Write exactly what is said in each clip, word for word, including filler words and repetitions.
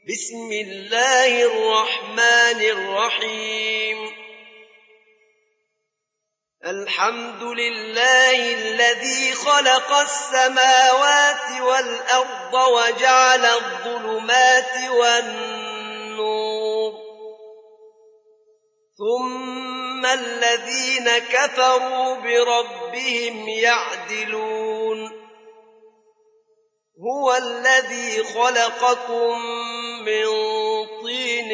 بسم الله الرحمن الرحيم الحمد لله الذي خلق السماوات والأرض وجعل الظلمات والنور ثم الذين كفروا بربهم يعدلون هو الذي خلقكم من طين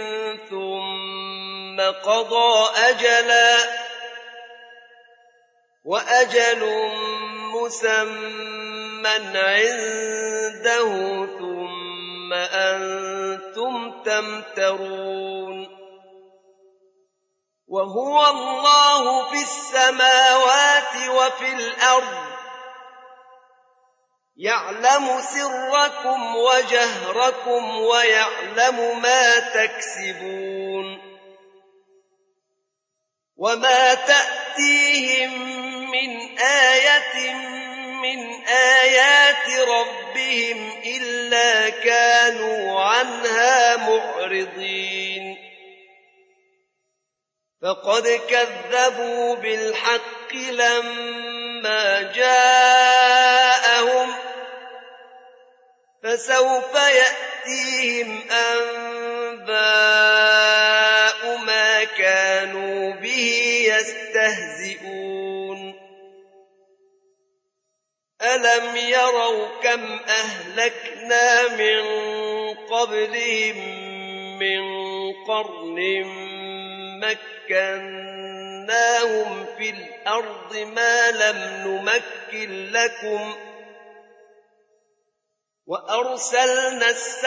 ثم قضى أجلا وأجل مسمى عنده ثم أنتم تمترون وهو الله في السماوات وفي الأرض يعلم سركم وجهركم ويعلم ما تكسبون وما تأتيهم من آية من آيات ربهم إلا كانوا عنها معرضين فقد كذبوا بالحق لما جاءهم فسوف يأتيهم أنباء ما كانوا به يستهزئون ألم يروا كم أهلكنا من قبلهم من قرن مكناهم في الأرض ما لم نمكن لكم وأرسلنا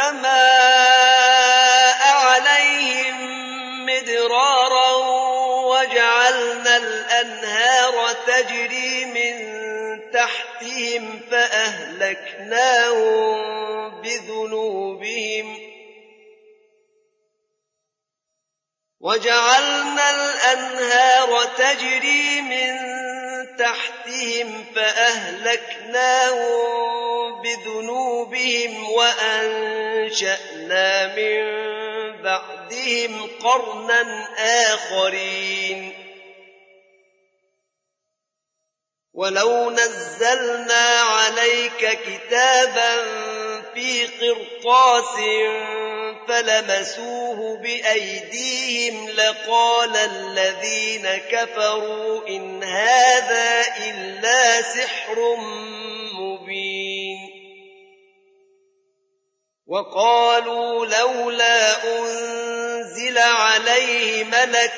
السماء عليهم مدرارا وجعلنا الأنهار تجري من تحتهم فأهلكناهم بذنوبهم وجعلنا الأنهار تجري من تحتهم فأهلكناهم بذنوبهم وأنشأنا من بعدهم قرنا آخرين ولو نزلنا عليك كتابا في قرطاس فلمسوه بأيديهم لقال الذين كفروا إن هذا إلا سحر مبين وقالوا لولا أنزل عليه ملك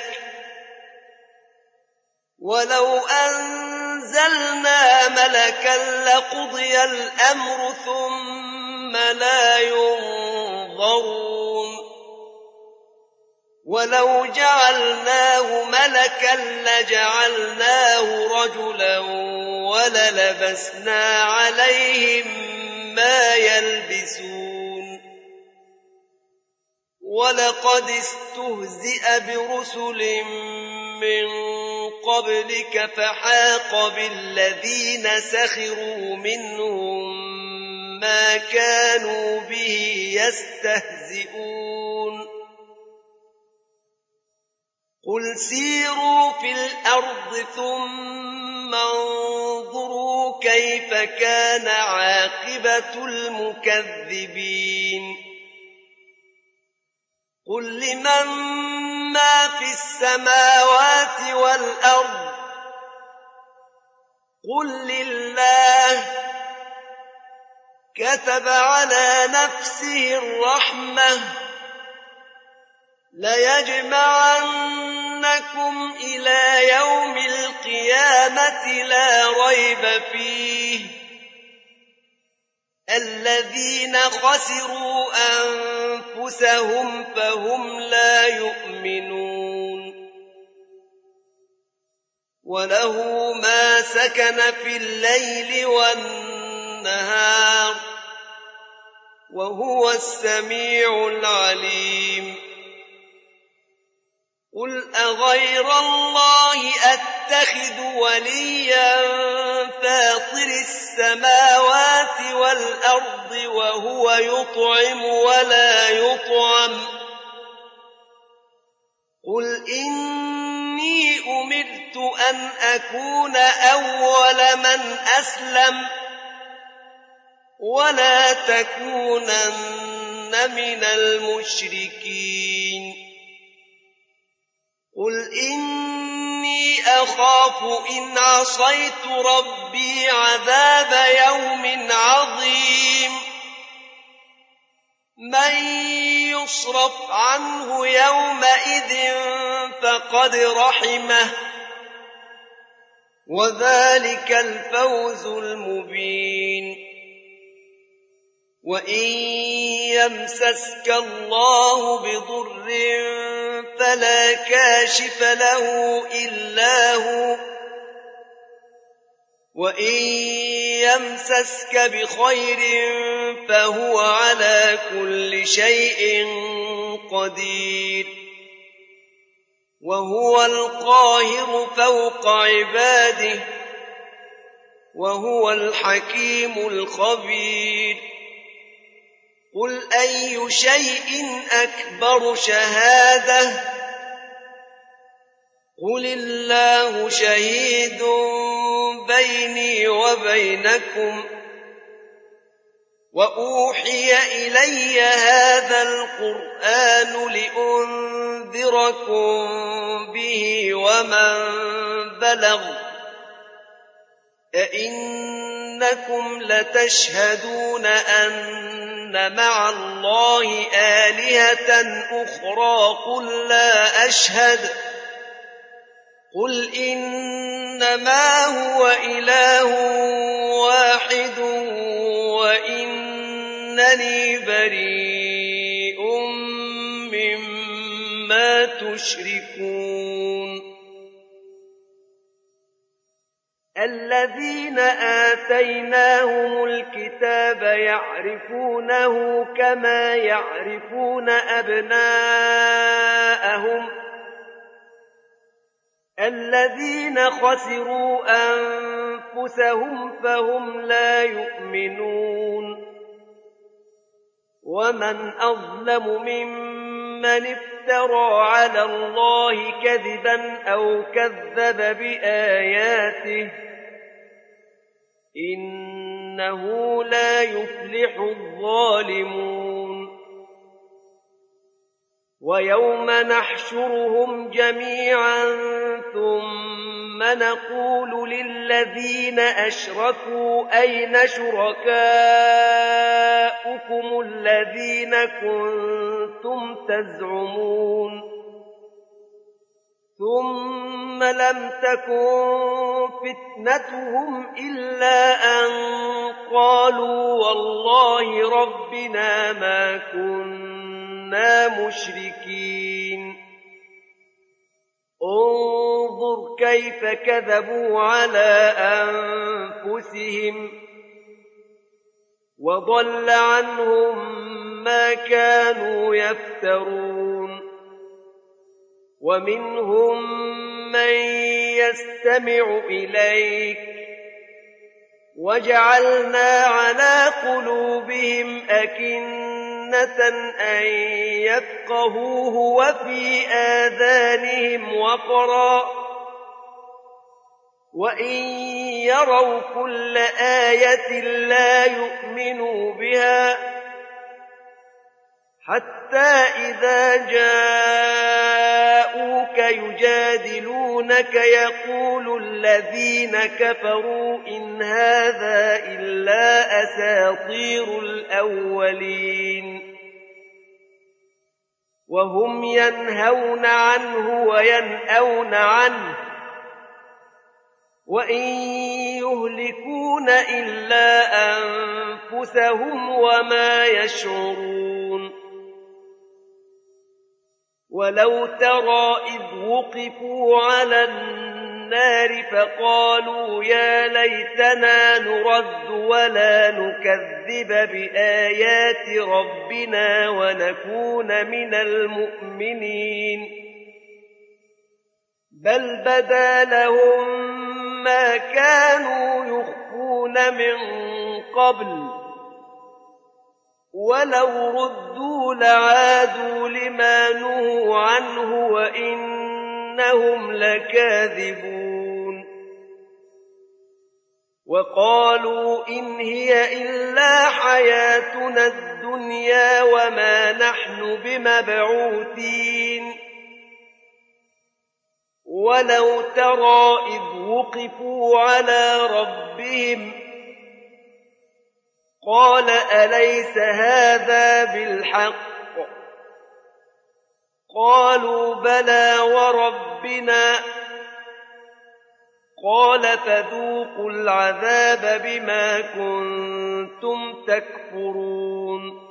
ولو أنزلنا ملكا لقضي الأمر ثم لا ينظرون ولو جعلناه ملكا لجعلناه رجلا وللبسنا عليهم ما يلبسون ولقد استهزئ برسل من قبلك فحاق بالذين سخروا منهم ما كانوا به يستهزئون قل سيروا في الأرض ثم انظروا كيف كان عاقبة المكذبين قل لمن ما في السماوات والأرض قل لله كتب على نفسه الرحمة ليجمعنكم إلى يوم القيامة لا ريب فيه الذين خسروا أنفسهم فهم لا يؤمنون وله ما سكن في الليل والنهار وهو السميع العليم قل أغير الله أتخذ وليا فاطر السماوات السماوات والأرض وهو يطعم ولا يطعم قل إني أمرت أن أكون أول من أسلم ولا تكونن من المشركين قل إني أخاف إن عصيت ربي عذاب يوم عظيم من يصرف عنه يومئذ فقد رحمه وذلك الفوز المبين وإن يمسسك الله بضر فلا كاشف له إلا هو وإن يمسسك بخير فهو على كل شيء قدير وهو القاهر فوق عباده وهو الحكيم الخبير قل أي شيء أكبر شهادة قل الله شهيد بيني وبينكم وأوحي إلي هذا القرآن لأنذركم به ومن بلغ أئنكم لتشهدون أن مع الله آلهة أخرى قل لا أشهد قل إنما هو إله واحد وإنني بريء مما تشركون الذين آتيناهم الكتاب يعرفونه كما يعرفون أبناءهم الذين خسروا أنفسهم فهم لا يؤمنون ومن أظلم ممن افترى على الله كذبا أو كذب بآياته إنه لا يفلح الظالمون ويوم نحشرهم جميعا ثم نقول للذين أشركوا أين شركاؤكم الذين كنتم تزعمون ثم لم تكن فتنتهم إلا أن قالوا والله ربنا ما كنا مشركين انظر كيف كذبوا على أنفسهم وضل عنهم ما كانوا يفترون ومنهم من يستمع إليك وجعلنا على قلوبهم أكنة أن يفقهوه وفي آذانهم وقرا وإن يروا كل آية لا يؤمنوا بها حتى إذا جاءوك يجادلونك يقول الذين كفروا إن هذا إلا أساطير الأولين وهم ينهون عنه وينأون عنه وإن يهلكون إلا أنفسهم وما يشعرون ولو ترى إذ وقفوا على النار فقالوا يا ليتنا نرد ولا نكذب بآيات ربنا ونكون من المؤمنين بل بدا لهم ما كانوا يخفون يكفون من قبل ولو ردوا لعادوا لما نهوا عنه وإنهم لكاذبون وقالوا إن هي إلا حياتنا الدنيا وما نحن بمبعوثين ولو ترى إذ وقفوا على ربهم قال أليس هذا بالحق قالوا بلى وربنا قال فذوقوا العذاب بما كنتم تكفرون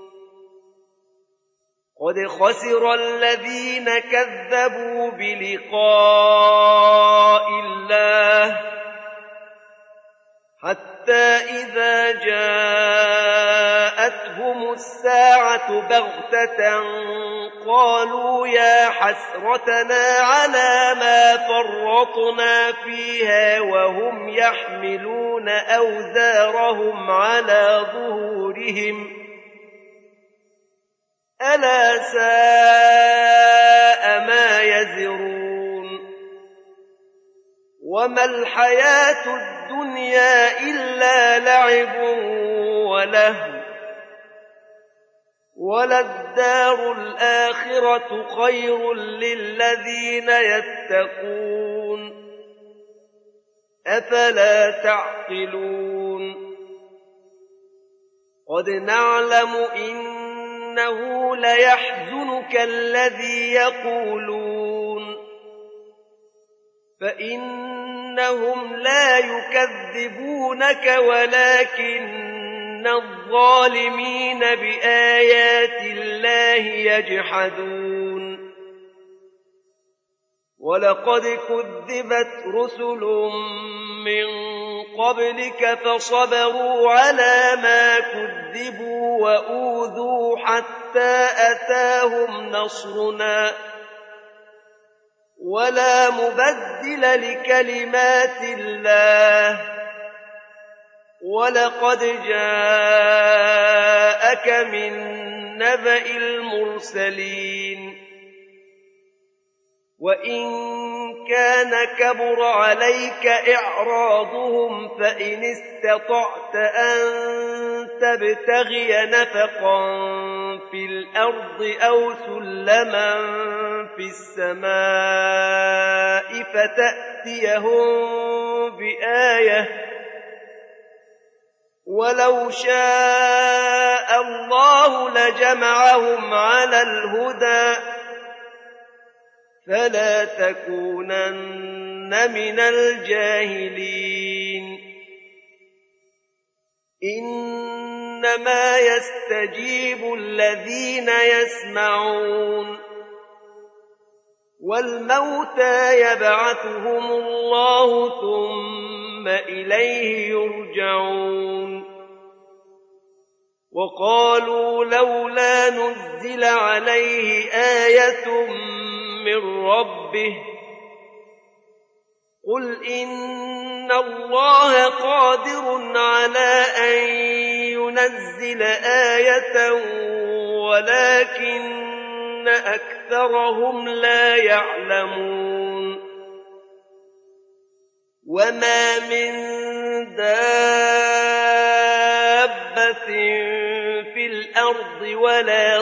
قد خسر الذين كذبوا بلقاء الله حتى إذا جاءتهم الساعة بغتة قالوا يا حسرتنا على ما فرطنا فيها وهم يحملون أوزارهم على ظهورهم ألا ساء ما يزرون وما الحياة الدنيا إلا لعب ولهو وللدار الآخرة خير للذين يتقون أفلا تعقلون قد نعلم إنه ليحزنك الذي يقولون فإنهم لا يكذبونك ولكن الظالمين بآيات الله يجحدون ولقد كذبت رسل من قبلك فصبروا على ما كذبوا وأوذوا حتى أتاهم نصرنا ولا مبدل لكلمات الله ولقد جاءك من نبأ المرسلين وإن كان كبر عليك إعراضهم فإن استطعت أن تبتغي نفقا في الأرض أو سلما في السماء فتأتيهم بآية ولو شاء الله لجمعهم على الهدى فلا تكونن من الجاهلين إنما يستجيب الذين يسمعون والموتى يبعثهم الله ثم إليه يرجعون وقالوا لولا نزل عليه آية من ربه قل إن الله قادر على أن ينزل آية ولكن أكثرهم لا يعلمون وما من دابة في الأرض ولا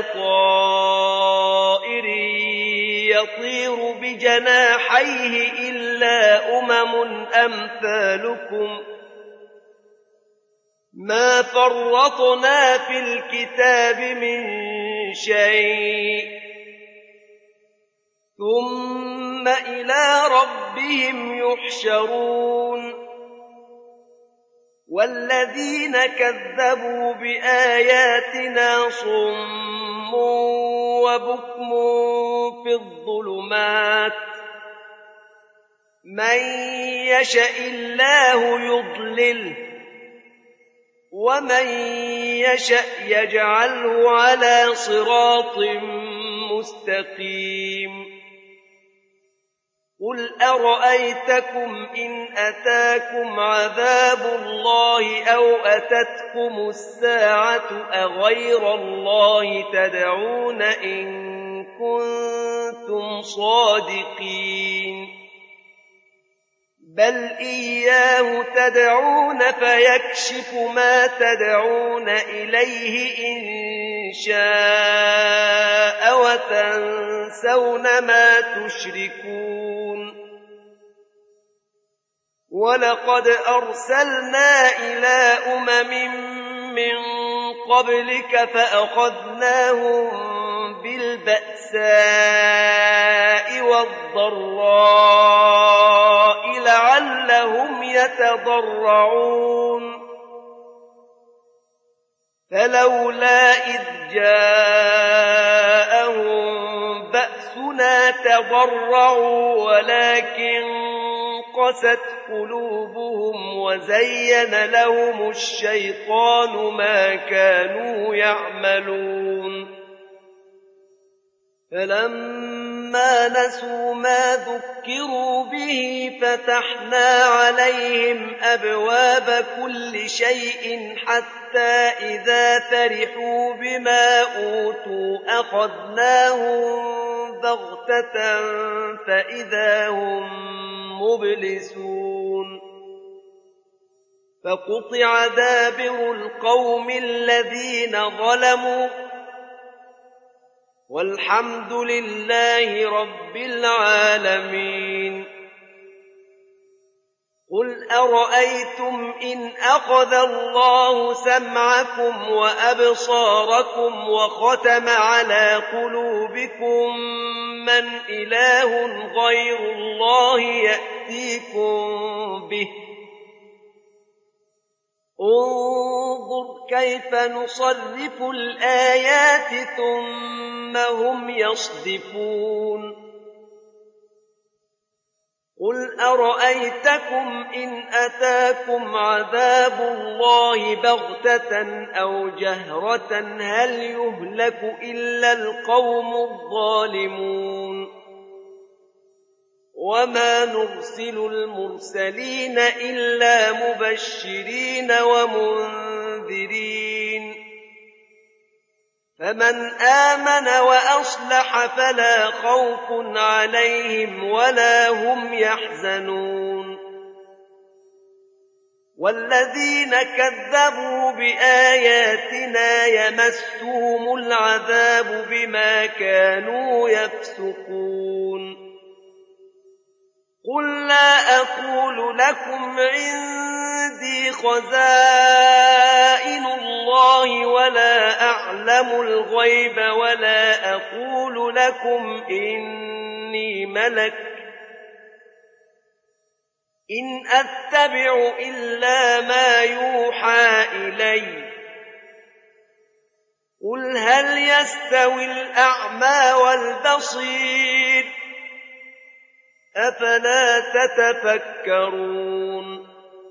طائر يطير بجناحيه إلا أمم أمثالكم ما فرطنا في الكتاب من شيء ثم إلى ربهم يحشرون والذين كذبوا بآياتنا صم وبكم في الظلمات من يشاء الله يضلله ومن يشاء يجعله على صراط مستقيم قل أرأيتكم إن أتاكم عذاب الله أو أتتكم الساعة أغير الله تدعون إن كنتم صادقين بل إياه تدعون فيكشف ما تدعون إليه إن شاء وتنسون ما تشركون ولقد أرسلنا إلى أمم من قبلك فأخذناهم بالبأساء والضراء لعلهم يتضرعون فلولا إذ جاءهم بأسنا تضرعوا ولكن قست قلوبهم وزين لهم الشيطان ما كانوا يعملون فلما نسوا ما ذكروا به فتحنا عليهم أبواب كل شيء حتى إذا فرحوا بما أوتوا أخذناهم بغتة فإذا هم مبلسون فقطع دابر القوم الذين ظلموا والحمد لله رب العالمين قل أرأيتم إن أخذ الله سمعكم وأبصاركم وختم على قلوبكم من إله غير الله يأتيكم به انظر كيف نصرف الآيات ثم هم يصدفون قل أرأيتكم إن أتاكم عذاب الله بغتة أو جهرة هل يهلك إلا القوم الظالمون وما نرسل المرسلين إلا مبشرين ومنذرين فمن آمن وأصلح فلا خوف عليهم ولا هم يحزنون والذين كذبوا بآياتنا يمسهم العذاب بما كانوا يفسقون قل لا أقول لكم عندي خزائن الله ولا أعلم الغيب ولا أقول لكم إني ملك إن أتبع إلا ما يوحى إلي قل هل يستوي الأعمى والبصير أفلا تتفكرون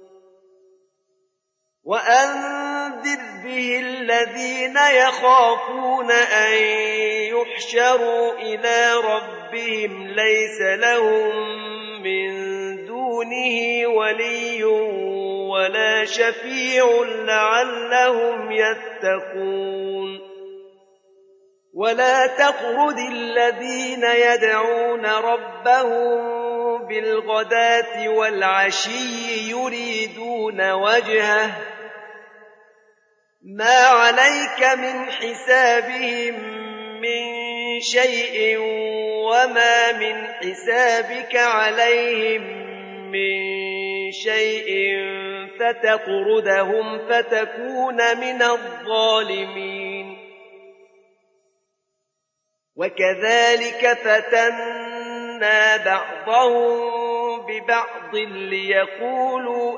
وأنذر به الذين يخافون أن يحشروا إلى ربهم ليس لهم من دونه ولي ولا شفيع لعلهم يتقون ولا تطرد الذين يدعون ربهم بالغداة والعشي يريدون وجهه ما عليك من حسابهم من شيء وما من حسابك عليهم من شيء فتطردهم فتكون من الظالمين وكذلك فتنا بعضهم ببعض ليقولوا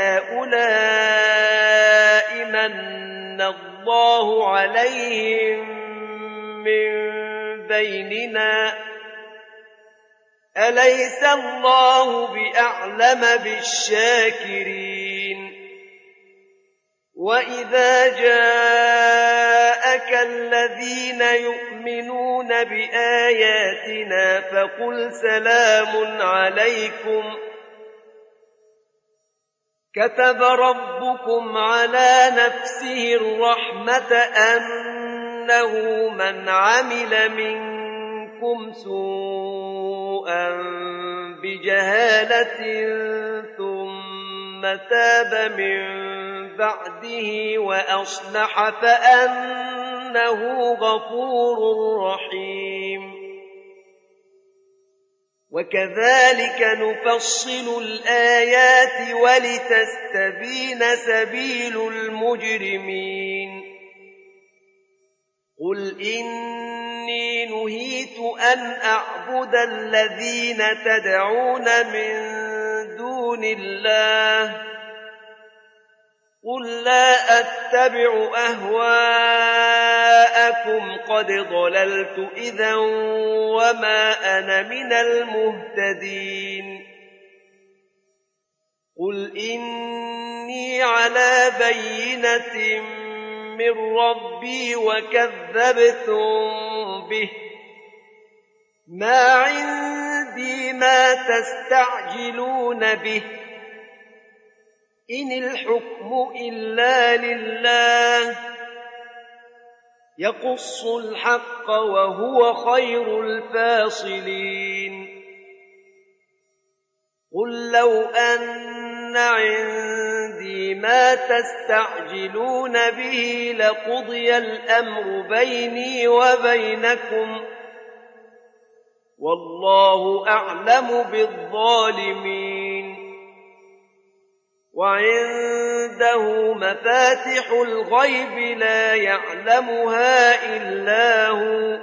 أهؤلاء من الله عليهم من بيننا أليس الله بأعلم بالشاكرين وإذا جاءك جاءك الذين يؤمنون بآياتنا فقل سلام عليكم كتب ربكم على نفسه الرحمة أنه من عمل منكم سوءا بجهالة ثم تاب من بعده وأصلح فأنه غفور رحيم وكذلك نفصل الآيات ولتستبين سبيل المجرمين قل إني نهيت أن أعبد الذين تدعون من دون الله قل لا أتبع أهواءكم قد ضللت إذا وما أنا من المهتدين قل إني على بينة من ربي وكذبتم به ما عندي ما تستعجلون به إن الحكم إلا لله يقص الحق وهو خير الفاصلين قل لو أن عندي ما تستعجلون به لقضي الأمر بيني وبينكم والله أعلم بالظالمين وعنده مفاتح الغيب لا يعلمها إلا هو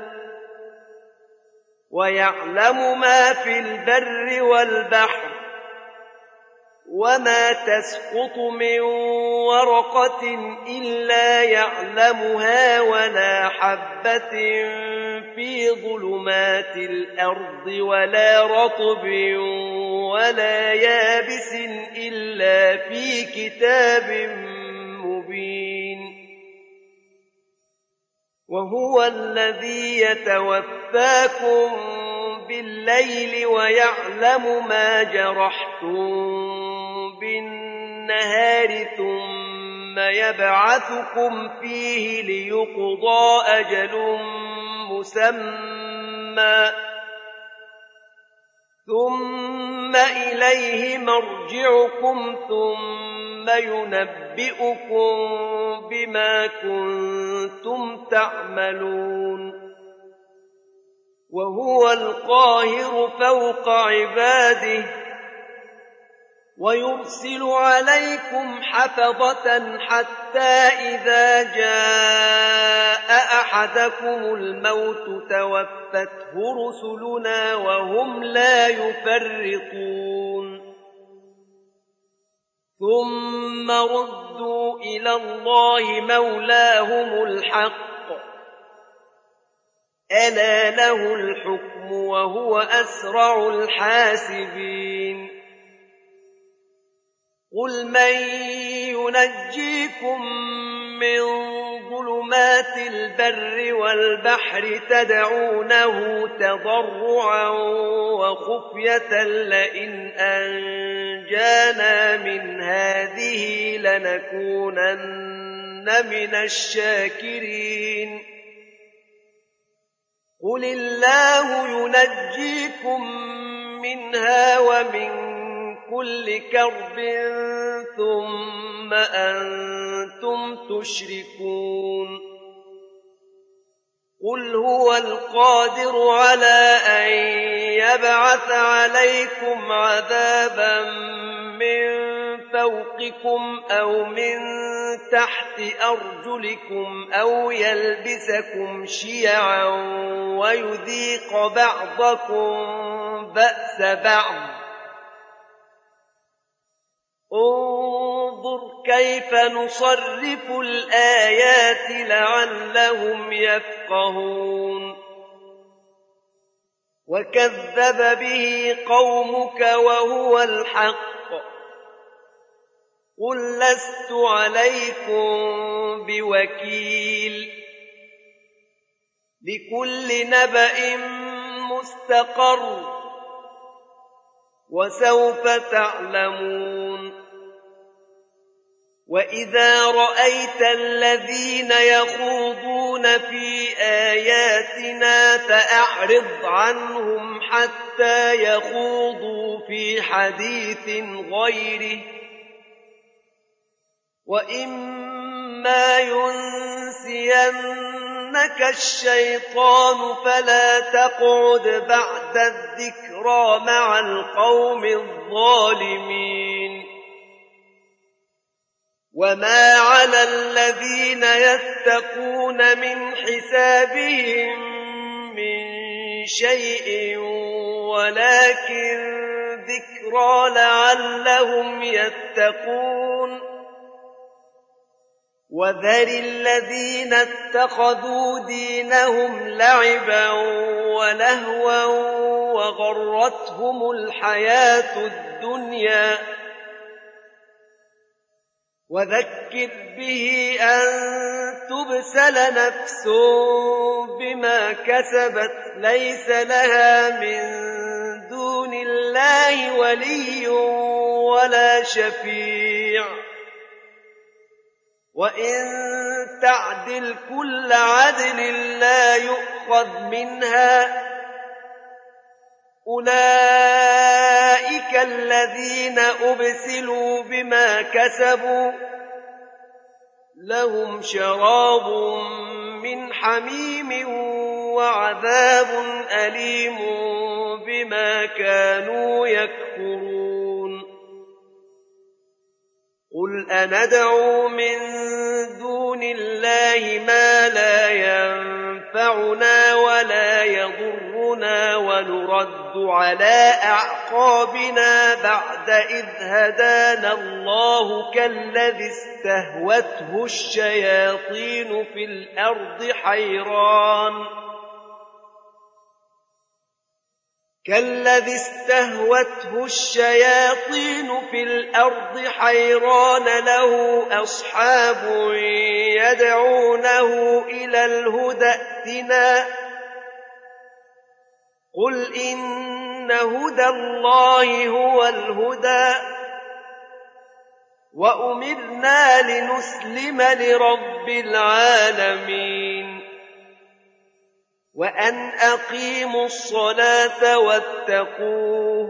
ويعلم ما في البر والبحر وما تسقط من ورقة إلا يعلمها ولا حبة في ظلمات الأرض ولا رطب ولا يابس إلا في كتاب مبين وهو الذي يتوفاكم بالليل ويعلم ما جرحتم بالنهار ثم يبعثكم فيه ليقضى أجل مسمى ثم إليه مرجعكم ثم ينبئكم بما كنتم تعملون وهو القاهر فوق عباده ويرسل عليكم حفظة حتى إذا جاء أحدكم الموت توفته رسلنا وهم لا يفرطون ثم ردوا إلى الله مولاهم الحق ألا له الحكم وهو أسرع الحاسبين قل من ينجيكم من ظلمات البر والبحر تدعونه تضرعا وخفية لئن أنجانا من هذه لنكونن من الشاكرين قل الله ينجيكم منها ومن كل كرب ثم أنتم تشركون قل هو القادر على أن يبعث عليكم عذابا من فوقكم أو من تحت أرجلكم أو يلبسكم شيعا ويذيق بعضكم بأس بعض انظر كيف نصرف الآيات لعلهم يفقهون وكذب به قومك وهو الحق قل لست عليكم بوكيل لكل نبأ مستقر وسوف تعلمون وإذا رأيت الذين يخوضون في آياتنا فأعرض عنهم حتى يخوضوا في حديث غيره وإما ينسينك الشيطان فلا تقعد بعد الذكرى مع القوم الظالمين وما على الذين يتقون من حسابهم من شيء ولكن ذكرى لعلهم يتقون وذر الذين اتخذوا دينهم لعبا ولهوا وغرتهم الحياة الدنيا وذكر به أن تبسل نفس بما كسبت ليس لها من دون الله ولي ولا شفيع وإن تعدل كل عدل لا يؤخذ منها أولئك الذين أبسلوا بما كسبوا لهم شراب من حميم وعذاب أليم بما كانوا يكفرون قل أندعو من دون الله ما لا ينفعنا ولا يضرنا ونرد على أعقابنا بعد إذ هدانا الله كالذي استهوته الشياطين في الأرض حيران كالذي استهوته الشياطين في الأرض حيران له أصحاب يدعونه إلى الهدى ائتنا قل إن هدى الله هو الهدى وأمرنا لنسلم لرب العالمين وأن أقيموا الصلاة واتقوه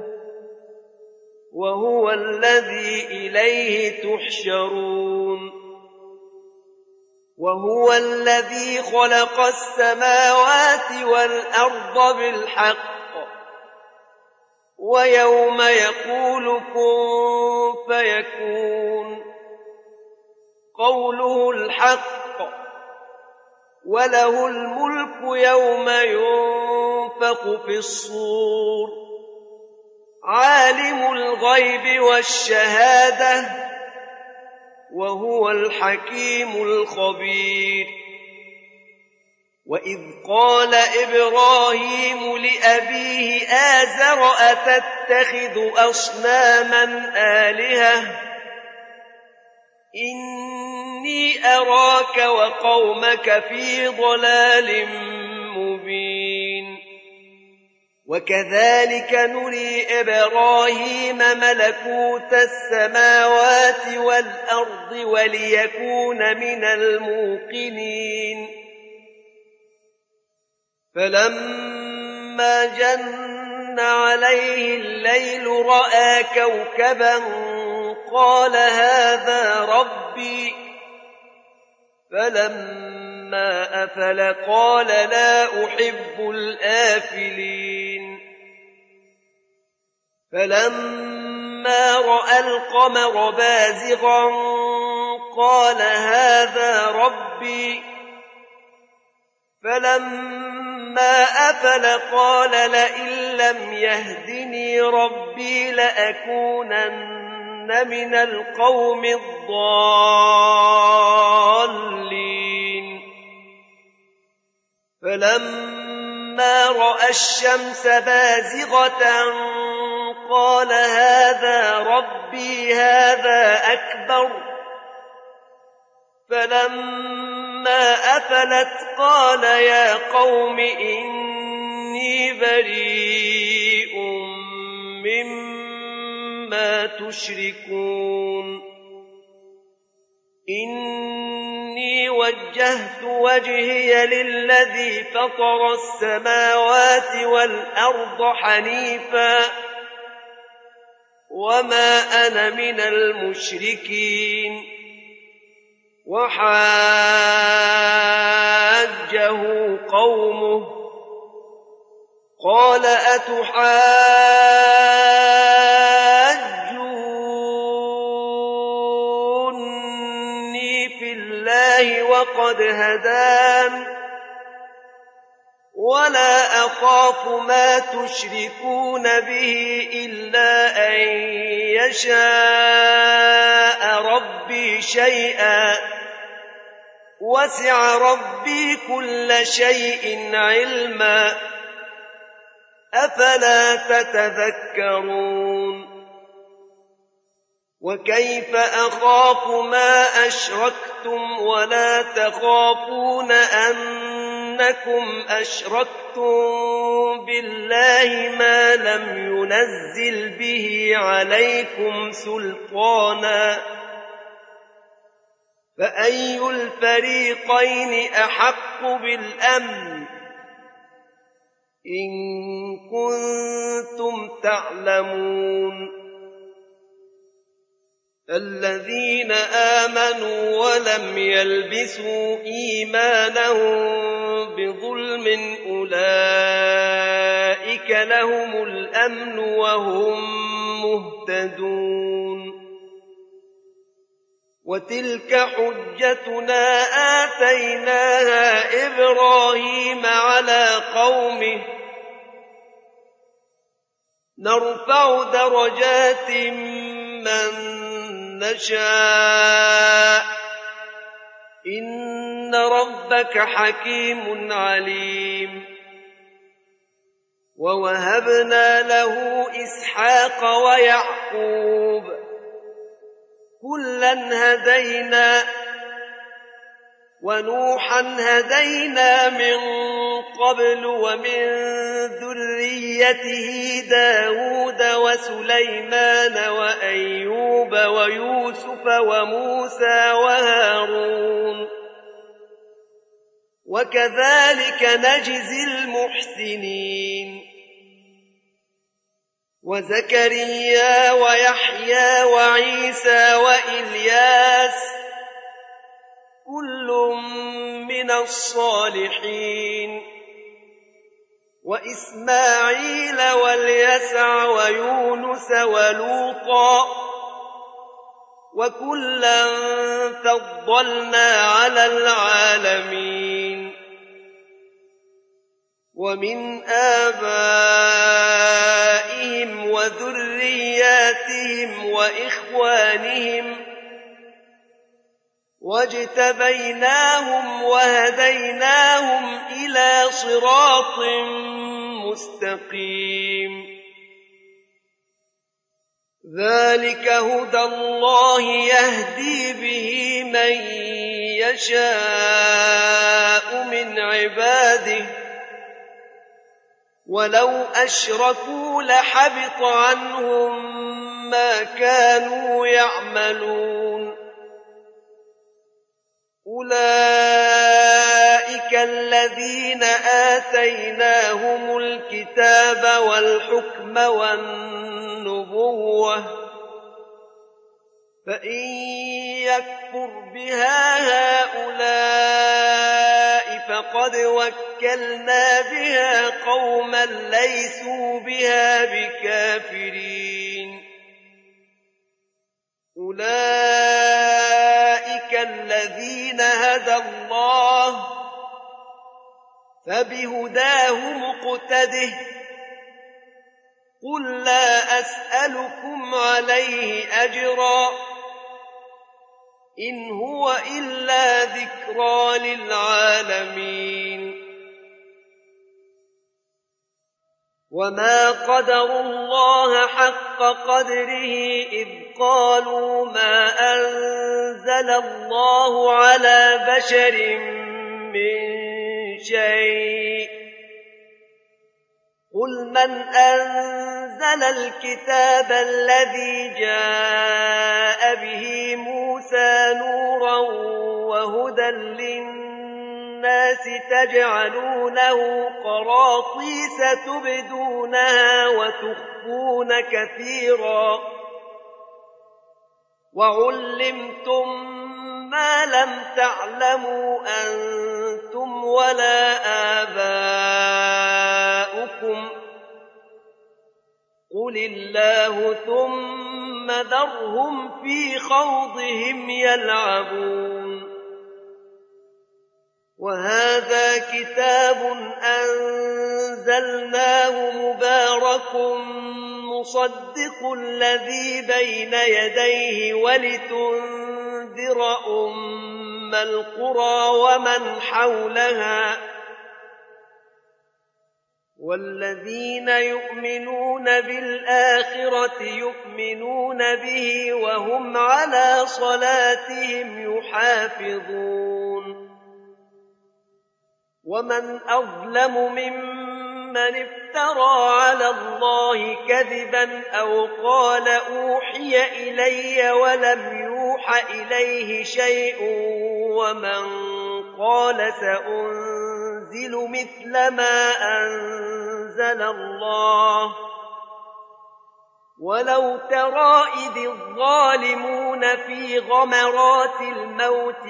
وهو الذي إليه تحشرون وهو الذي خلق السماوات والأرض بالحق ويوم يقول كن فيكون قوله الحق وله الملك يوم ينفخ في الصور عالم الغيب والشهادة وهو الحكيم الخبير وإذ قال إبراهيم لأبيه آزر أتتخذ أصناما آلهة إني أراك وقومك في ضلال مبين وكذلك نري إبراهيم ملكوت السماوات والأرض وليكون من الموقنين فلما جن عليه الليل رأى كوكبا قال هذا ربي فلما أفل قال لا أحب الآفلين فلما رأى القمر بازغا قال هذا ربي فلما أفل قال لئن لم يهدني ربي لأكونن من القوم الضالين فلما رأى الشمس بازغة قال هذا ربي هذا أكبر فلما أفلت قال يا قوم إني بريء مما تشركون إني وجهت وجهي للذي فطر السماوات والأرض حنيفا وما أنا من المشركين وحاجه قومه قال أتحاجوني في الله وقد هدان ولا أخاف ما تشركون به إلا أن يشاء ربي شيئا وسع ربي كل شيء علما أفلا تتذكرون وكيف أخاف ما أشركتم ولا تخافون أنكم أشركتم بالله ما لم ينزل به عليكم سلطانا فأي الفريقين أحق بالأمن إن كنتم تعلمون الذين آمنوا ولم يلبسوا إيمانهم بظلم أولئك لهم الأمن وهم مهتدون وتلك حجتنا آتيناها إبراهيم على قومه نرفع درجات من نشاء إن ربك حكيم عليم ووهبنا له إسحاق ويعقوب كلا هدينا ونوحا هدينا من قبل ومن ذريته داود وسليمان وأيوب ويوسف وموسى وهارون وكذلك نجزي المحسنين وزكريا ويحيى وعيسى وإلياس كل من الصالحين وإسماعيل واليسع ويونس ولوطا وكلا فضلنا على العالمين ومن آبائهم وذرياتهم وإخوانهم واجتبيناهم وهديناهم إلى صراط مستقيم ذلك هدى الله يهدي به من يشاء من عباده ولو أشركوا لحبط عنهم ما كانوا يعملون أولئك الذين آتيناهم الكتاب والحكم والنبوة فإن يكفر بها هؤلاء فقد وكلنا بها قوما ليسوا بها بكافرين أولئك الذين هدى الله فبهداه مقتده قل لا أسألكم عليه أجرا إن هو إلا ذكرى للعالمين وما قدروا الله حق قدره إذ قالوا ما أنزل الله على بشر من شيء قل من أنزل الكتاب الذي جاء به موسى نورا وهدى للناس تجعلونه قراطيس تبدونها وتخفون كثيرا وعلمتم ما لم تعلموا أنتم ولا آباؤكم قل الله ثم ذرهم في خوضهم يلعبون وهذا كتاب أنزلناه مبارك مصدق الذي بين يديه ولتنذر أم القرى ومن حولها والذين يؤمنون بالآخرة يؤمنون به وهم على صلاتهم يحافظون ومن أظلم ممن افترى على الله كذبا أو قال أوحي إلي ولم يوح إليه شيء ومن قال سأنزل مثل ما أنزل الله ولو ترى إذ الظالمون في غمرات الموت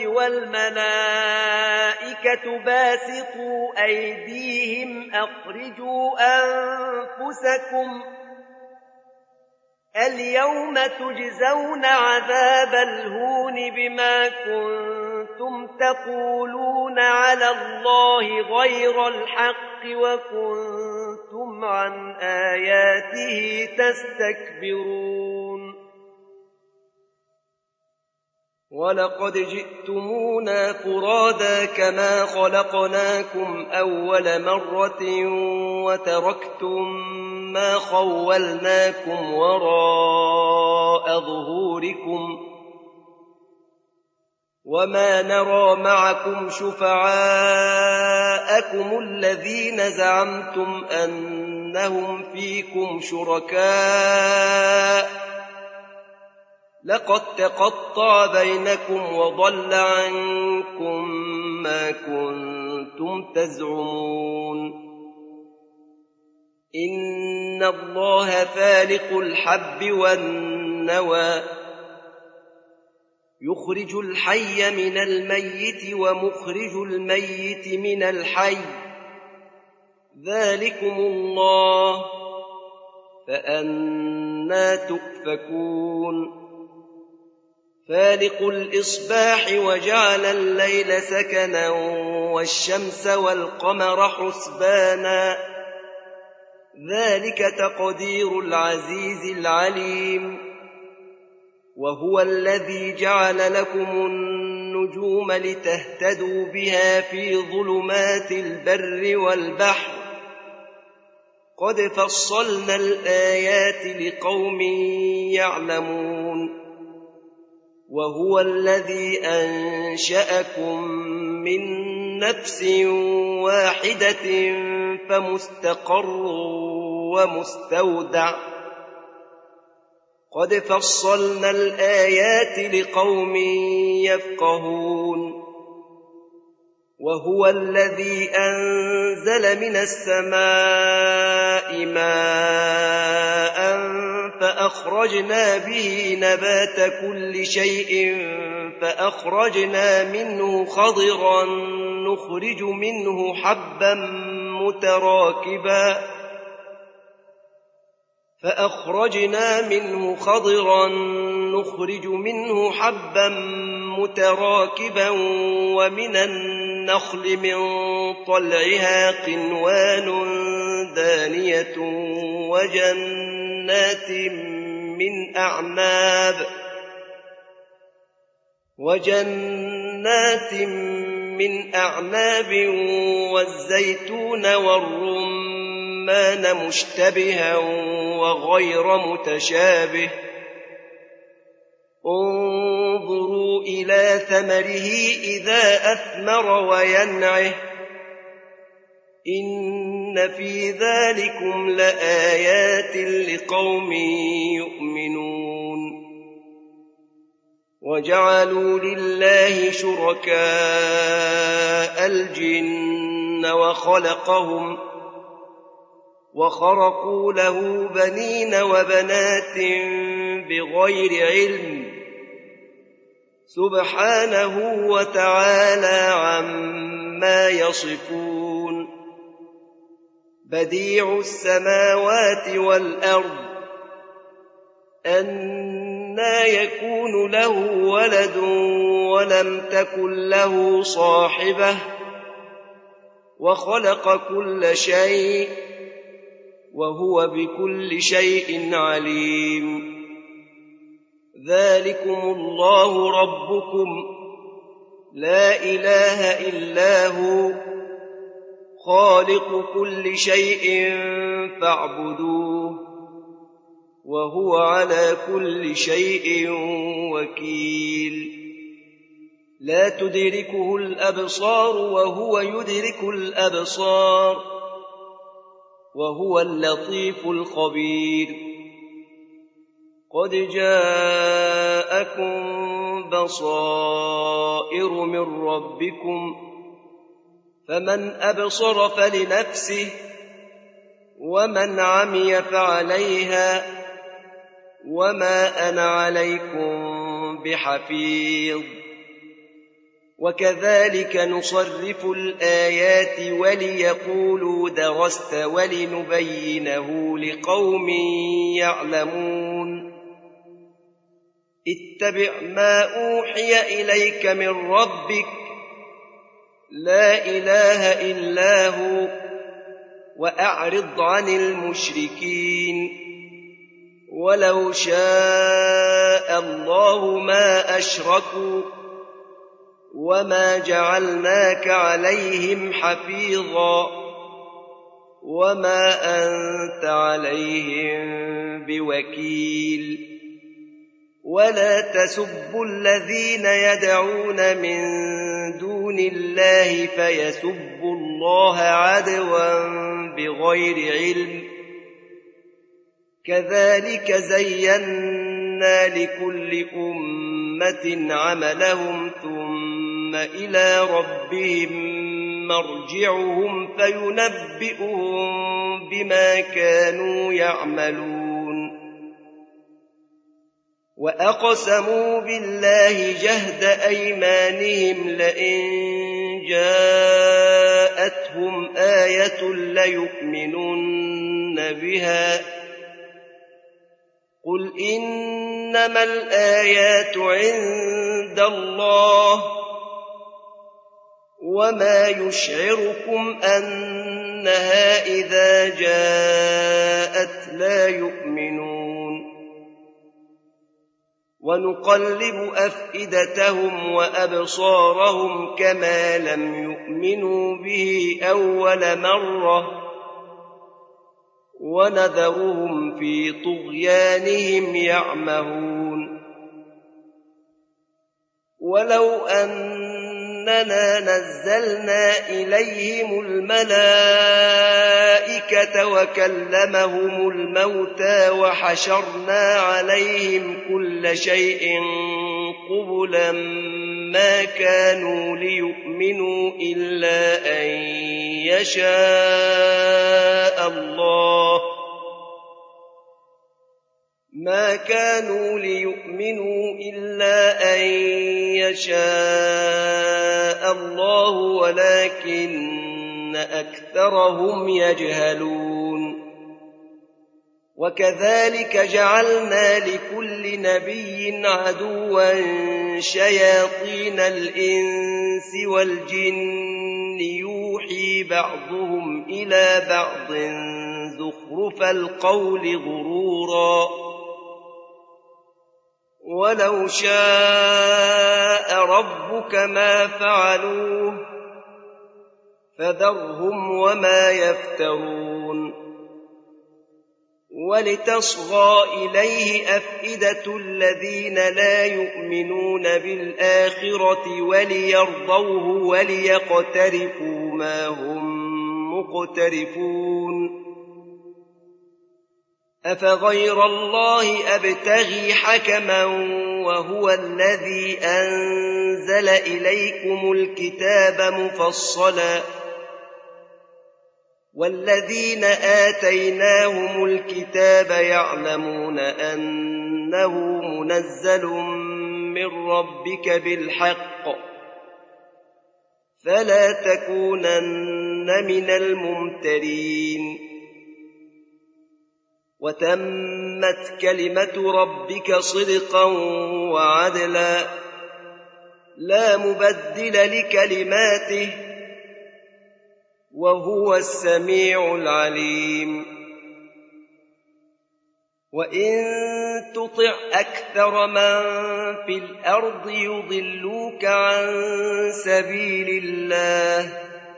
والملائكة باسطوا أيديهم أخرجوا أنفسكم اليوم تجزون عذاب الهون بما كنتم تقولون على الله غير الحق وكنتم عن آياته تستكبرون ولقد جئتمونا فرادا كما خلقناكم أول مرة وتركتم ما خولناكم وراء ظهوركم وما نرى معكم شفعاءكم الذين زعمتم أنهم فيكم شركاء لقد تقطع بينكم وضل عنكم ما كنتم تزعمون إن الله فالق الحب والنوى يخرج الحي من الميت ومخرج الميت من الحي ذلكم الله فأنى تؤفكون فالق الإصباح وجعل الليل سكنا والشمس والقمر حسبانا ذلك تقدير العزيز العليم وهو الذي جعل لكم النجوم لتهتدوا بها في ظلمات البر والبحر قد فصلنا الآيات لقوم يعلمون وهو الذي أنشأكم من نفس واحدة فمستقر ومستودع قد فصلنا الآيات لقوم يفقهون وهو الذي أنزل من السماء ماء فأخرجنا به نبات كل شيء فأخرجنا منه خضرا نخرج منه حبا متراكبا فأخرجنا منه خضرا نخرج منه حبا متراكبا ومن النخل من طلعها قنوان دانية وجنات من أعناب وجنات من أعناب والزيتون والرمان الرحمن مشتبها وغير متشابه انظروا إلى ثمره إذا أثمر وينعه إن في ذلكم لآيات لقوم يؤمنون وجعلوا لله شركاء الجن وخلقهم وخرقوا له بنين وبنات بغير علم سبحانه وتعالى عما يصفون بديع السماوات والأرض أنى يكون له ولد ولم تكن له صاحبة وخلق كل شيء وهو بكل شيء عليم ذلكم الله ربكم لا إله إلا هو خالق كل شيء فاعبدوه وهو على كل شيء وكيل لا تدركه الأبصار وهو يدرك الأبصار وهو اللطيف الخبير قد جاءكم بصائر من ربكم فمن أبصر فلنفسه ومن عمي فعليها وما أنا عليكم بحفيظ وكذلك نصرف الآيات وليقولوا درست ولنبينه لقوم يعلمون اتبع ما أوحي إليك من ربك لا إله إلا هو وأعرض عن المشركين ولو شاء الله ما أشركوا وما جعلناك عليهم حفيظا وما أنت عليهم بوكيل ولا تسبوا الذين يدعون من دون الله فيسبوا الله عدوا بغير علم كذلك زينا لكل أمة عملهم ثم إلى ربهم مرجعهم فينبئهم بما كانوا يعملون وأقسموا بالله جهد أيمانهم لئن جاءتهم آية ليؤمنن بها قل إنما الآيات عند الله وما يشعركم أنها إذا جاءت لا يؤمنون ونقلب أفئدتهم وأبصارهم كما لم يؤمنوا به أول مرة ونذرهم في طغيانهم يعمهون ولو أننا نزلنا إليهم الملائكة وكلمهم الموتى وحشرنا عليهم كل شيء قبلا ما كانوا ليؤمنوا إلا أن يشاء الله ما كانوا ليؤمنوا إلا أن يشاء الله ولكن أكثرهم يجهلون وكذلك جعلنا لكل نبي عدوا شياطين الإنس والجن يوحي بعضهم إلى بعض زخرف القول غرورا ولو شاء ربك ما فعلوه فذرهم وما يفترون ولتصغى إليه أفئدة الذين لا يؤمنون بالآخرة وليرضوه وليقترفوا ما هم مقترفون أفغير الله أبتغي حكما وهو الذي أنزل إليكم الكتاب مفصلا والذين آتيناهم الكتاب يعلمون أنه منزل من ربك بالحق فلا تكونن من الممترين وتمت كلمة ربك صدقا وعدلا لا مبدل لكلماته وهو السميع العليم وإن تطع أكثر من في الأرض يضلوك عن سبيل الله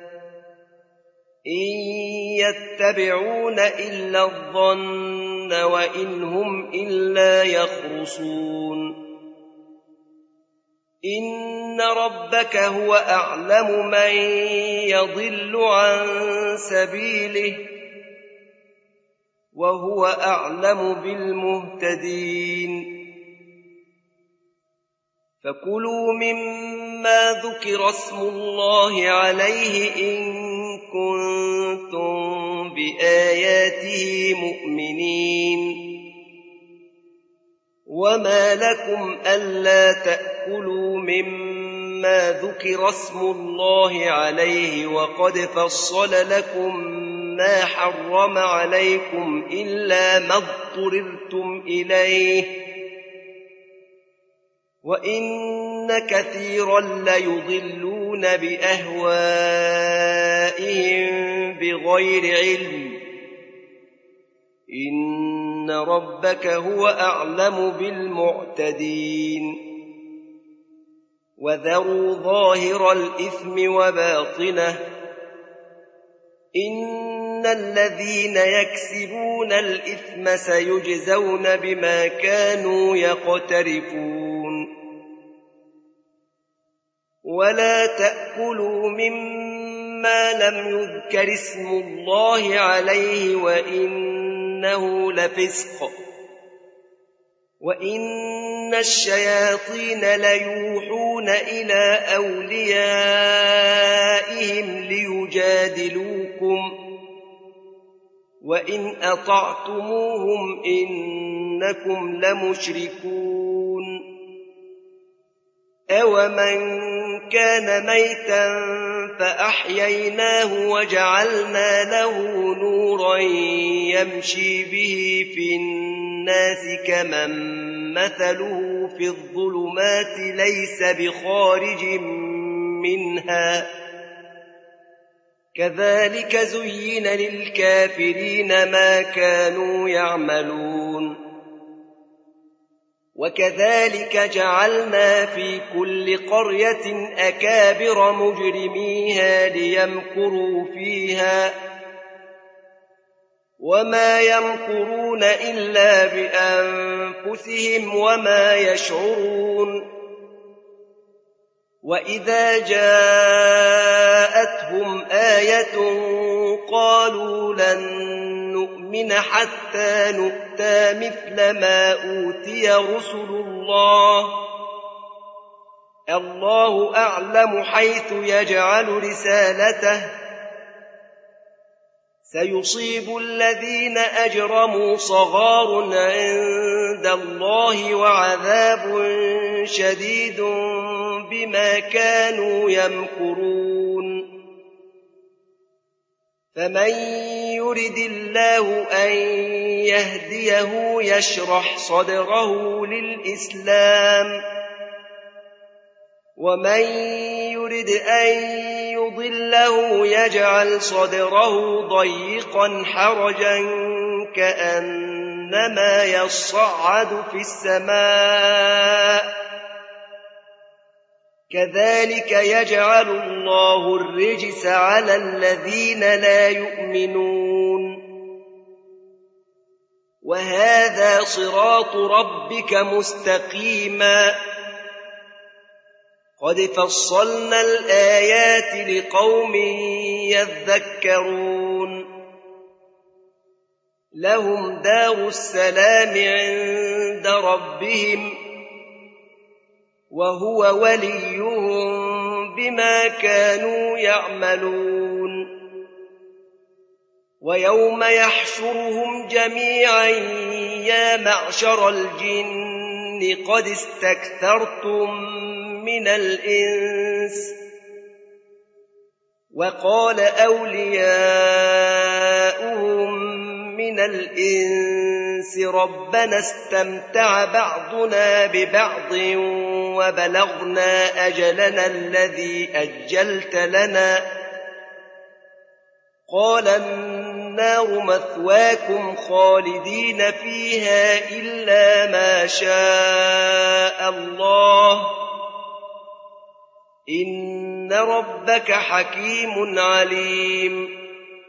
إن يتبعون إلا الظن وإن هم إلا يخرصون إن ربك هو أعلم من يضل عن سبيله وهو أعلم بالمهتدين فكلوا مما ذكر اسم الله عليه إن كنتم بآياته مؤمنين وما لكم ألا تأكلوا مما ذكر اسم الله عليه وقد فصل لكم ما حرم عليكم إلا ما اضطررتم إليه وإن كثيرا ليضلون بأهوائهم بغير علم إن ربك هو أعلم بالمعتدين وذروا ظاهر الإثم وباطنه إن الذين يكسبون الإثم سيجزون بما كانوا يقترفون ولا تأكلوا مما لم يذكر اسم الله عليه وإنه لفسق وإن الشياطين ليوحون إلى أوليائهم ليجادلوكم وإن أطعتموهم إنكم لمشركون أومن كان ميتا فأحييناه وجعلنا له نورا يمشي به في الناس كمن مثله في الظلمات ليس بخارج منها كذلك زين للكافرين ما كانوا يعملون وكذلك جعلنا في كل قرية أكابر مجرميها ليمكروا فيها وما يمكرون إلا بأنفسهم وما يشعرون وإذا جاءتهم آية قالوا لن نؤمن حتى نؤتى مثل ما أوتي رسل الله الله أعلم حيث يجعل رسالته سيصيب الذين أجرموا صغار عند الله وعذاب شديد بما كانوا يمكرون فمن يرد الله أن يهديه يشرح صدره للإسلام ومن يرد أن يضله يجعل صدره ضيقا حرجا كأنما يصعد في السماء كذلك يجعل الله الرجس على الذين لا يؤمنون هذا صراط ربك مستقيما قد فصلنا الآيات لقوم يذكرون لهم دار السلام عند ربهم وهو وليهم بما كانوا يعملون ويوم يحشرهم جميعا يا معشر الجن قد استكثرتم من الإنس وقال أولياؤهم من الإنس ربنا استمتع بعضنا ببعض وبلغنا أجلنا الذي أجلت لنا قال النار مثواكم خالدين فيها إلا ما شاء الله إن ربك حكيم عليم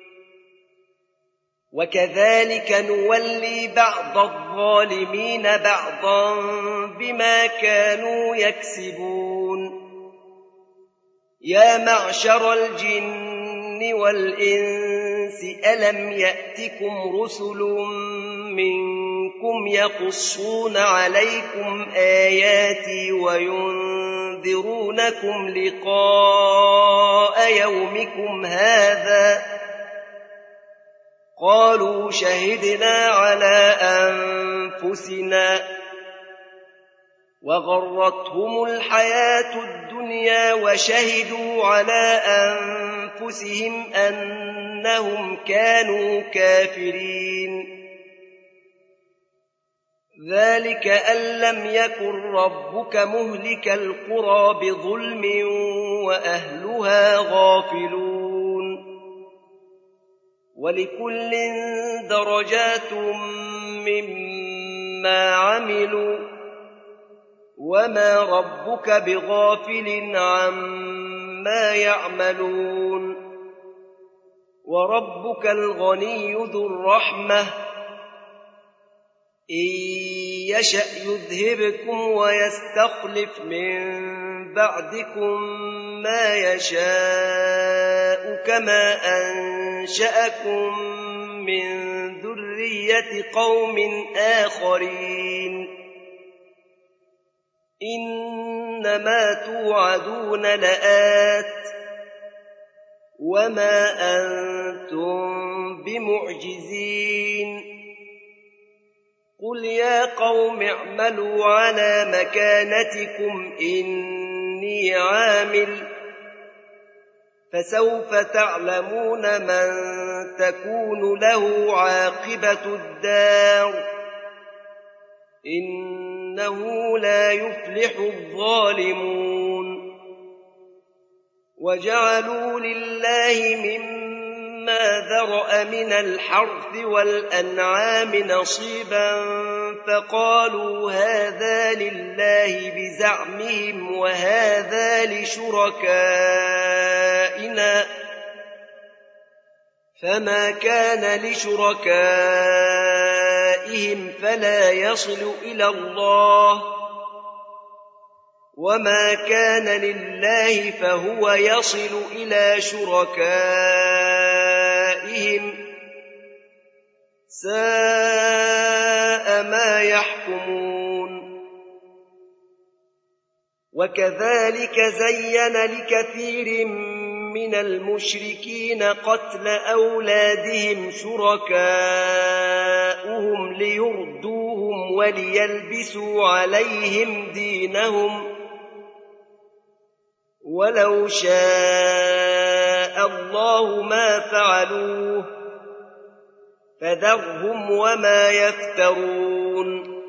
وكذلك نولي بعض الظالمين بعضا بما كانوا يكسبون يا معشر الجن والإنس ألم يأتكم رسل منكم يقصون عليكم آياتي وينذرونكم لقاء يومكم هذا قالوا شهدنا على أنفسنا وغرتهم الحياة الدنيا وشهدوا على أنفسهم أنهم كانوا كافرين ذلك أن لم يكن ربك مهلك القرى بظلم وأهلها غافلون ولكل درجات مما عملوا وما ربك بغافل عما يعملون وربك الغني ذو الرحمة إن يشأ يذهبكم ويستخلف من بعدكم ما يشاء كما أنشأكم من ذرية قوم آخرين إنما توعدون لآت وما أنتم بمعجزين قل يا قوم اعملوا على مكانتكم إني عامل فسوف تعلمون من تكون له عاقبة الدار إنه لا يفلح الظالمون وجعلوا لله مما ذرأ من الحرث والأنعام نصيبا فقالوا هذا لله بزعمهم وهذا لشركائنا فما كان لشركائهم فلا يصل إلى الله وما كان لله فهو يصل إلى شركائهم ساء ما يحكمون وكذلك زين لكثير من المشركين قتل أولادهم شركاؤهم ليردوهم وليلبسوا عليهم دينهم ولو شاء الله ما فعلوه فذرهم وما يفترون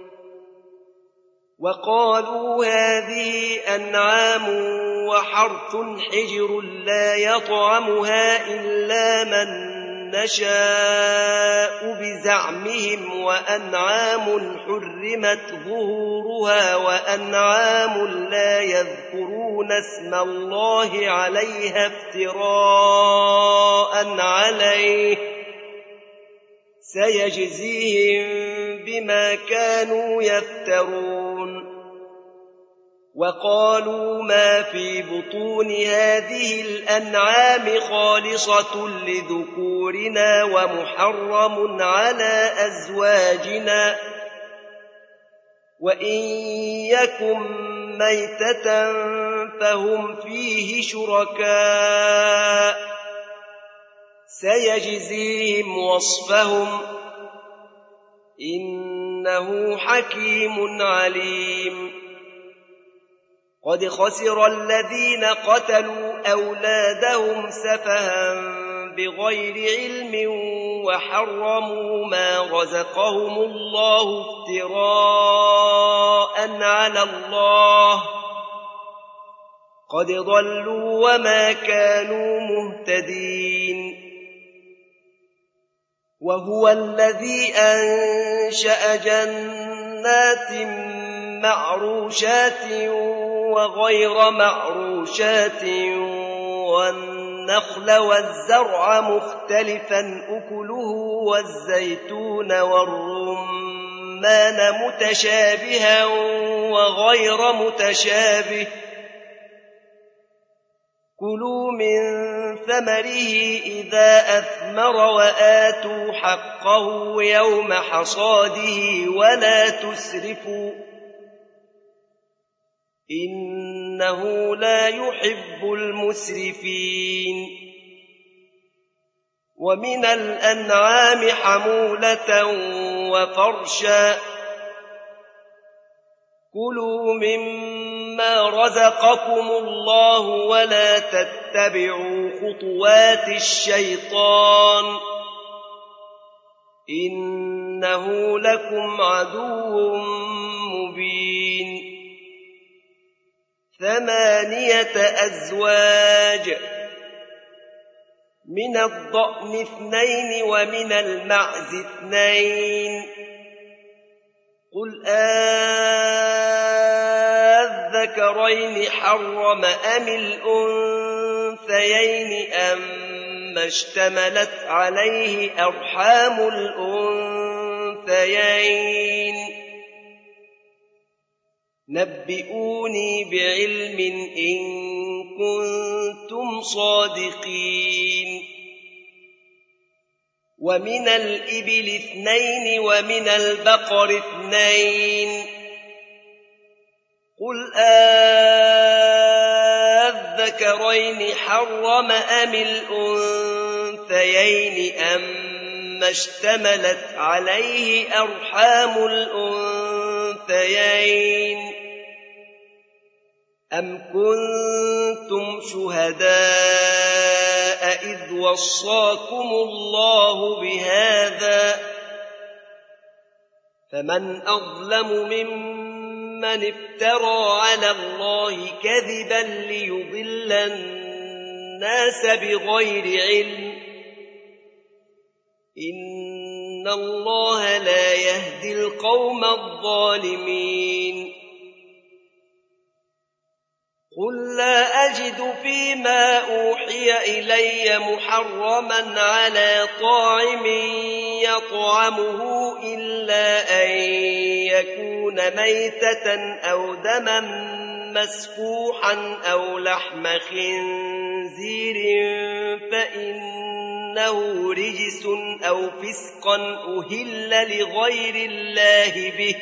وقالوا هذه أنعام وحرث حجر لا يطعمها إلا من نشاء بزعمهم وأنعام حرمت ظهورها وأنعام لا يذكرون اسم الله عليها افتراء عليه سيجزيهم بما كانوا يفترون وقالوا ما في بطون هذه الأنعام خالصة لذكورنا ومحرم على أزواجنا وإن يكن ميتة فهم فيه شركاء سيجزيهم وصفهم إنه حكيم عليم قد خسر الذين قتلوا أولادهم سفها بغير علم وحرموا ما رزقهم الله افتراء على الله قد ضلوا وما كانوا مهتدين وهو الذي أنشأ جنات معروشات وغير معروشات والنخل والزرع مختلفا أكله والزيتون والرمان متشابها وغير متشابه كلوا من ثمره إذا أثمر وآتوا حقه يوم حصاده ولا تسرفوا إنه لا يحب المسرفين ومن الأنعام حمولة وفرشا كلوا مما رزقكم الله ولا تتبعوا خطوات الشيطان إنه لكم عدو مبين ثمانية أزواج من الضأن اثنين ومن المعز اثنين قل آذكرين حرم أم الأنثيين أما اشتملت عليه أرحام الأنثيين نبئوني بعلم إن كنتم صادقين ومن الإبل اثنين ومن البقر اثنين قل آذكرين حرم أم الأنثيين أما اشتملت عليه أرحام الأنثيين أم كنتم شهداء إذ وصاكم الله بهذا فمن أظلم ممن افترى على الله كذبا ليضل الناس بغير علم إن الله لا يهدي القوم الظالمين قل لا أجد فيما أوحي إلي محرما على طاعم يطعمه إلا أن يكون ميتة أو دما مسفوحا أو لحم خنزير فإنه رجس أو فسقا أهل لغير الله به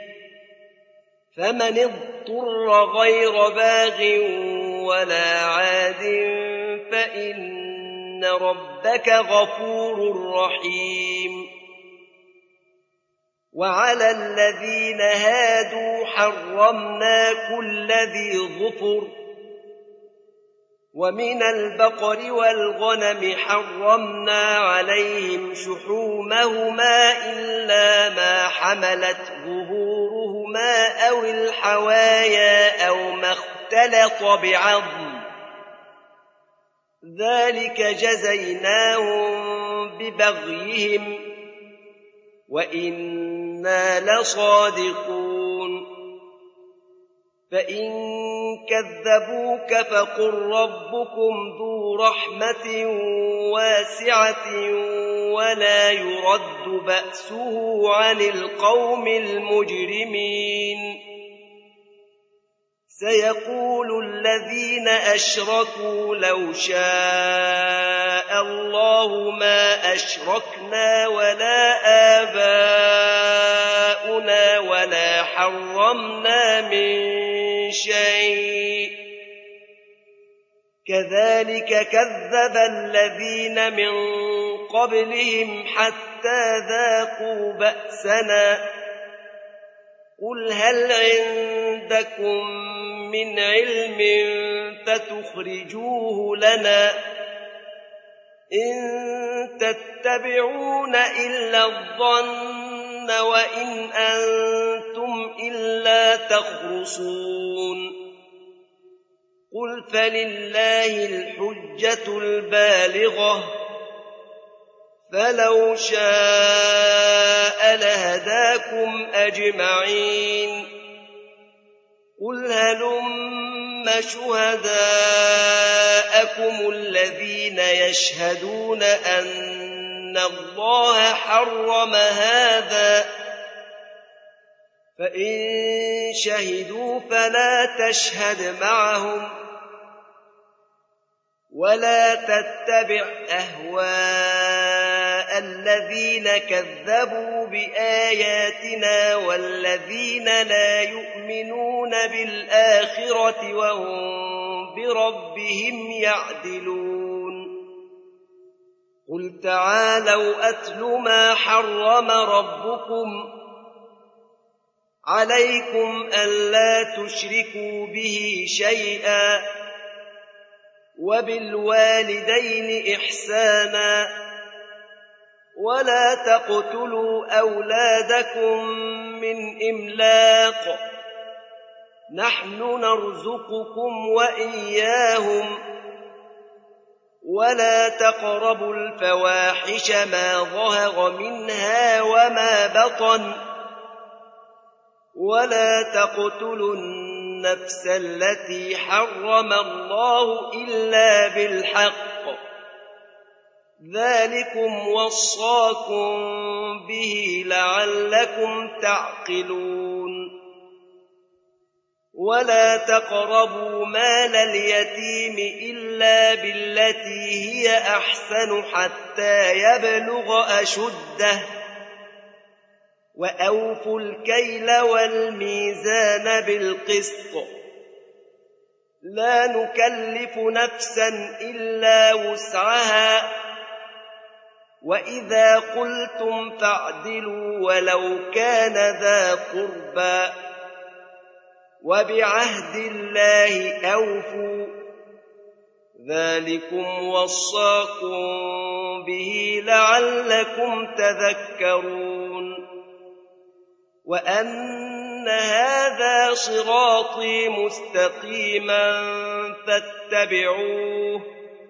فمن اضطر غير باغ ولا عاد فإن ربك غفور رحيم وعلى الذين هادوا حرمنا كل ذي ظفر ومن البقر والغنم حرمنا عليهم شحومهما إلا ما حملت ظهورهما أو الحوايا أو ما اختلط بعظم ذلك جزيناهم ببغيهم وإنا لصادقون فإن كذبوك فقل ربكم ذو رحمة واسعة ولا يرد بأسه عن القوم المجرمين سيقول الذين أشركوا لو شاء الله ما أشركنا ولا آباؤنا ولا حرمنا من شيء كذلك كذب الذين من قبلهم حتى ذاقوا بأسنا قل هل عندكم من علم فتخرجوه لنا إن تتبعون إلا الظن وإن أنتم إلا تخرصون قل فلله الحجة البالغة فلو شاء لهداكم أجمعين قل هلم شهداءكم الذين يشهدون أن الله حرم هذا فإن شهدوا فلا تشهد معهم ولا تتبع أهواء الذين كذبوا بآياتنا والذين لا يؤمنون بالآخرة وهم بربهم يعدلون قل تعالوا أتل ما حرم ربكم عليكم ألا تشركوا به شيئا وبالوالدين إحسانا ولا تقتلوا أولادكم من إملاق نحن نرزقكم وإياهم ولا تقربوا الفواحش ما ظهر منها وما بطن ولا تقتلوا النفس التي حرم الله إلا بالحق ذلكم وصاكم به لعلكم تعقلون ولا تقربوا مال اليتيم إلا بالتي هي أحسن حتى يبلغ أشده وأوفوا الكيل والميزان بالقسط لا نكلف نفسا إلا وسعها وإذا قلتم فاعدلوا ولو كان ذا قربى وبعهد الله أوفوا ذلكم وصاكم به لعلكم تذكرون وأن هذا صراطي مستقيما فاتبعوه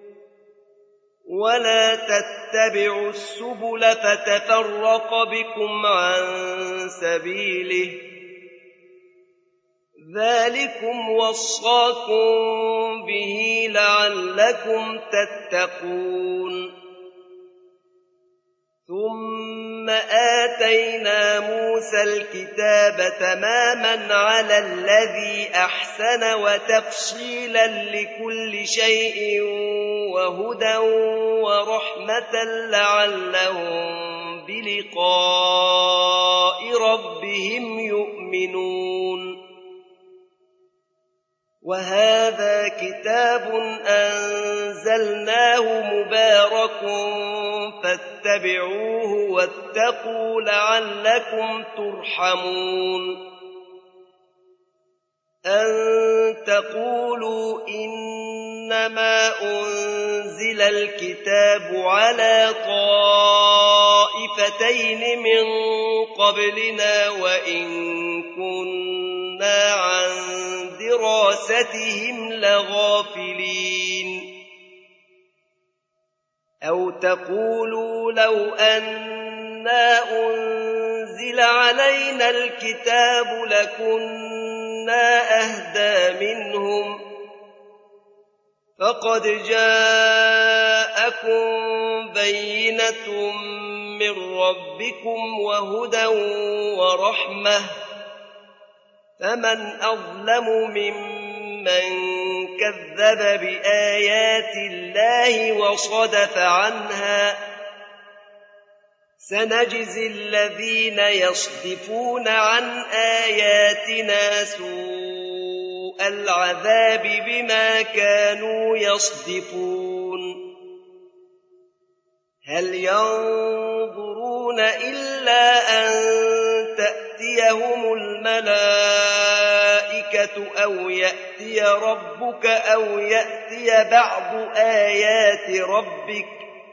ولا تتبعوا السبل فتفرق بكم عن سبيله ذلكم وصاكم به لعلكم تتقون ثم آتينا موسى الكتاب تماما على الذي أحسن وتفصيلا لكل شيء وهدى ورحمة لعلهم بلقاء ربهم يؤمنون وهذا كتاب أنزلناه مبارك فاتبعوه واتقوا لعلكم ترحمون أن تقولوا إنما أنزل الكتاب على طائفتين من قبلنا وإن كنا عن دراستهم لغافلين أو تقولوا لو أنا أنزل علينا الكتاب لكنا كنا أهدى منهم فقد جاءكم بينة من ربكم وهدى ورحمة فمن أظلم ممن كذب بآيات الله وصدف عنها سنجزي الذين يصدفون عن آياتنا سوء العذاب بما كانوا يصدفون هل ينظرون إلا أن تأتيهم الملائكة أو يأتي ربك أو يأتي بعض آيات ربك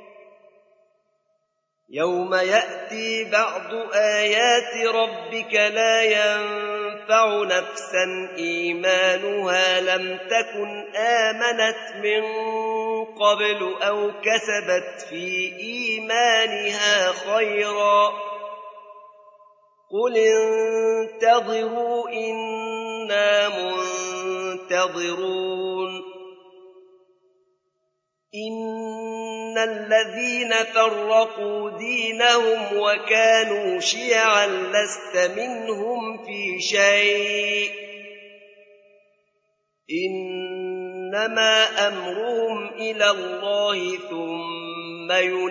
يوم يأتي بعض آيات ربك لا ينفع نفسا إيمانها لم تكن آمنت من قبل أو كسبت في إيمانها خيرا قل انتظروا إنا منتظرون إن الذين فرقوا دينهم وكانوا شيعا لست منهم في شيء إنما أمرهم إلى الله ثم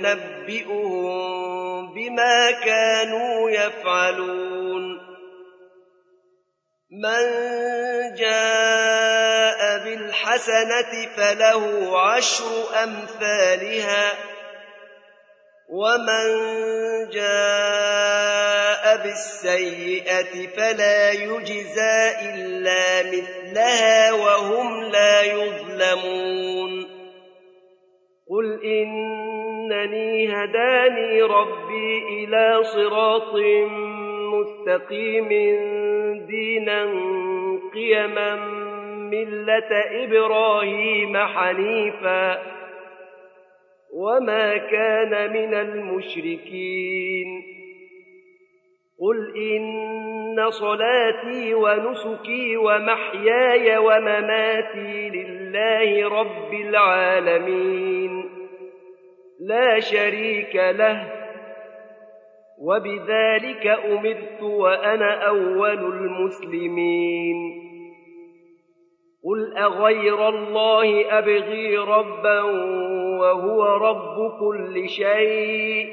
ينبئهم بما كانوا يفعلون من جاء بالحسنة فله عشر أمثالها ومن جاء بالسيئة فلا يجزى إلا مثلها وهم لا يظلمون قل إنني هداني ربي إلى صراط مستقيم دينا قيما ملة إبراهيم حنيفا وما كان من المشركين قل إن صلاتي ونسكي ومحياي ومماتي لله رب العالمين لا شريك له وبذلك أمرت وأنا أول المسلمين قل أغير الله أبغي ربا وهو رب كل شيء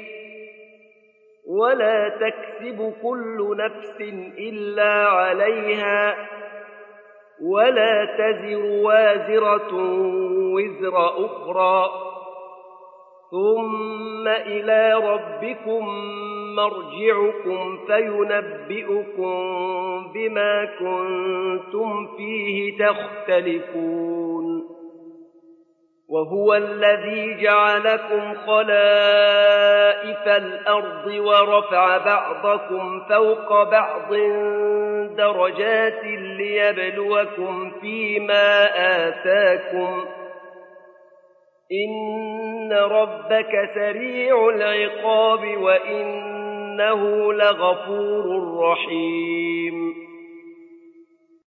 ولا تكسب كل نفس إلا عليها ولا تزر وازرة وزر أخرى ثم إلى ربكم مرجعكم فينبئكم بما كنتم فيه تختلفون وهو الذي جعلكم خلائف الأرض ورفع بعضكم فوق بعض درجات ليبلوكم فيما آتاكم إن ربك سريع العقاب وإنه لغفور رحيم